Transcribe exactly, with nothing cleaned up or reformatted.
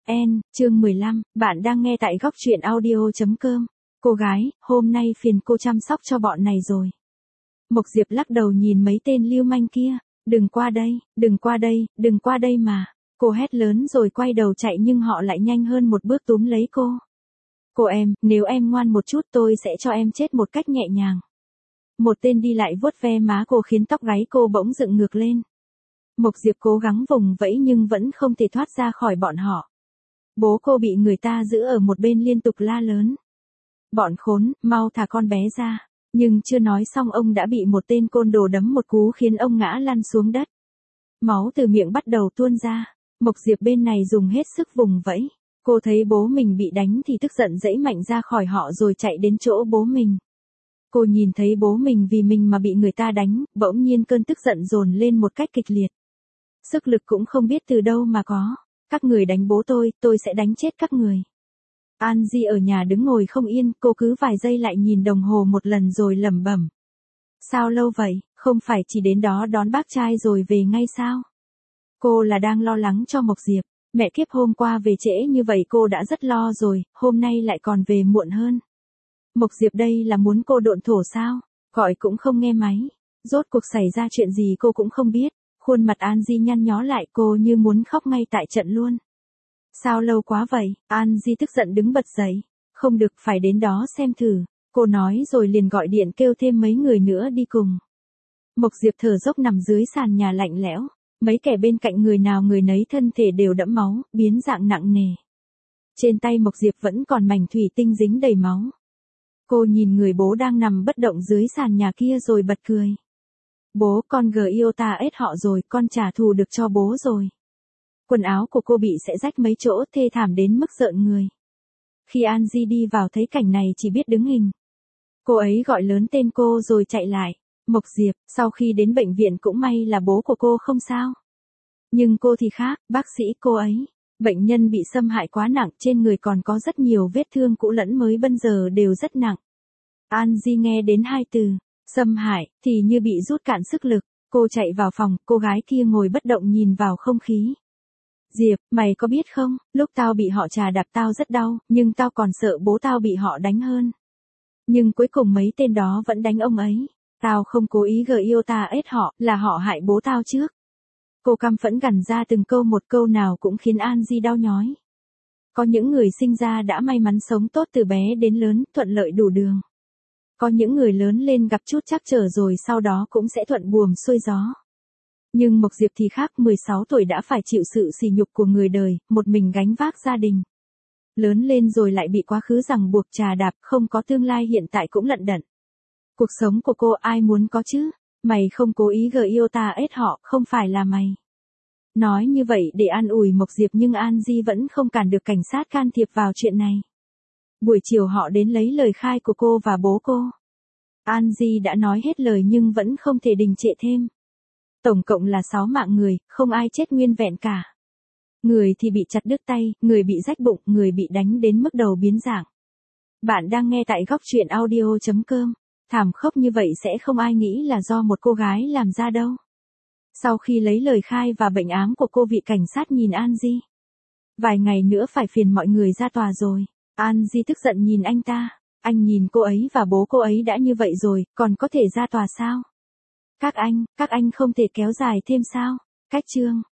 N, chương mười lăm, bạn đang nghe tại góc truyện audio.com. Cô gái, hôm nay phiền cô chăm sóc cho bọn này rồi. Mộc Diệp lắc đầu nhìn mấy tên lưu manh kia. Đừng qua đây, đừng qua đây, đừng qua đây mà. Cô hét lớn rồi quay đầu chạy nhưng họ lại nhanh hơn một bước túm lấy cô. Cô em, nếu em ngoan một chút tôi sẽ cho em chết một cách nhẹ nhàng. Một tên đi lại vuốt ve má cô khiến tóc gáy cô bỗng dựng ngược lên. Mộc Diệp cố gắng vùng vẫy nhưng vẫn không thể thoát ra khỏi bọn họ. Bố cô bị người ta giữ ở một bên liên tục la lớn. Bọn khốn, mau thả con bé ra. Nhưng chưa nói xong ông đã bị một tên côn đồ đấm một cú khiến ông ngã lăn xuống đất. Máu từ miệng bắt đầu tuôn ra. Mộc Diệp bên này dùng hết sức vùng vẫy. Cô thấy bố mình bị đánh thì tức giận giãy mạnh ra khỏi họ rồi chạy đến chỗ bố mình. Cô nhìn thấy bố mình vì mình mà bị người ta đánh, bỗng nhiên cơn tức giận dồn lên một cách kịch liệt. Sức lực cũng không biết từ đâu mà có. Các người đánh bố tôi, tôi sẽ đánh chết các người. Angie ở nhà đứng ngồi không yên, cô cứ vài giây lại nhìn đồng hồ một lần rồi lẩm bẩm. Sao lâu vậy, không phải chỉ đến đó đón bác trai rồi về ngay sao? Cô là đang lo lắng cho Mộc Diệp. Mẹ kiếp hôm qua về trễ như vậy cô đã rất lo rồi, hôm nay lại còn về muộn hơn. Mộc Diệp đây là muốn cô độn thổ sao? Gọi cũng không nghe máy. Rốt cuộc xảy ra chuyện gì cô cũng không biết. Khuôn mặt Angie nhăn nhó lại, cô như muốn khóc ngay tại trận luôn. Sao lâu quá vậy? Angie tức giận đứng bật dậy. Không được, phải đến đó xem thử. Cô nói rồi liền gọi điện kêu thêm mấy người nữa đi cùng. Mộc Diệp thở dốc nằm dưới sàn nhà lạnh lẽo. Mấy kẻ bên cạnh người nào người nấy thân thể đều đẫm máu, biến dạng nặng nề. Trên tay Mộc Diệp vẫn còn mảnh thủy tinh dính đầy máu. Cô nhìn người bố đang nằm bất động dưới sàn nhà kia rồi bật cười. Bố, con gờ yêu ta ết họ rồi, con trả thù được cho bố rồi. Quần áo của cô bị xẻ rách mấy chỗ, thê thảm đến mức rợn người. Khi Angie đi vào thấy cảnh này chỉ biết đứng hình. Cô ấy gọi lớn tên cô rồi chạy lại. Mộc Diệp, sau khi đến bệnh viện cũng may là bố của cô không sao. Nhưng cô thì khác, bác sĩ cô ấy. Bệnh nhân bị xâm hại quá nặng, trên người còn có rất nhiều vết thương cũ lẫn mới bây giờ đều rất nặng. Angie nghe đến hai từ, xâm hại, thì như bị rút cạn sức lực. Cô chạy vào phòng, cô gái kia ngồi bất động nhìn vào không khí. Diệp, mày có biết không, lúc tao bị họ trà đạp tao rất đau, nhưng tao còn sợ bố tao bị họ đánh hơn. Nhưng cuối cùng mấy tên đó vẫn đánh ông ấy. Tao không cố ý gờ yêu ta ết họ, là họ hại bố tao trước. Cô căm phẫn gằn ra từng câu một, câu nào cũng khiến Angie đau nhói. Có những người sinh ra đã may mắn sống tốt từ bé đến lớn, thuận lợi đủ đường. Có những người lớn lên gặp chút trắc trở rồi sau đó cũng sẽ thuận buồm xuôi gió. Nhưng Mộc Diệp thì khác, mười sáu tuổi đã phải chịu sự sỉ nhục của người đời, một mình gánh vác gia đình. Lớn lên rồi lại bị quá khứ ràng buộc trà đạp, không có tương lai hiện tại cũng lận đận. Cuộc sống của cô ai muốn có chứ? Mày không cố ý gờ yêu ta ết họ, không phải là mày. Nói như vậy để an ủi Mộc Diệp nhưng Angie vẫn không cản được cảnh sát can thiệp vào chuyện này. Buổi chiều họ đến lấy lời khai của cô và bố cô. Angie đã nói hết lời nhưng vẫn không thể đình trệ thêm. Tổng cộng là sáu mạng người, không ai chết nguyên vẹn cả. Người thì bị chặt đứt tay, người bị rách bụng, người bị đánh đến mức đầu biến dạng. Bạn đang nghe tại góc truyện audio.com. Thảm khốc như vậy sẽ không ai nghĩ là do một cô gái làm ra đâu. Sau khi lấy lời khai và bệnh án của cô, vị cảnh sát nhìn Angie. Vài ngày nữa phải phiền mọi người ra tòa rồi. Angie tức giận nhìn anh ta. Anh nhìn cô ấy và bố cô ấy đã như vậy rồi, còn có thể ra tòa sao? Các anh, các anh không thể kéo dài thêm sao? Cách chương.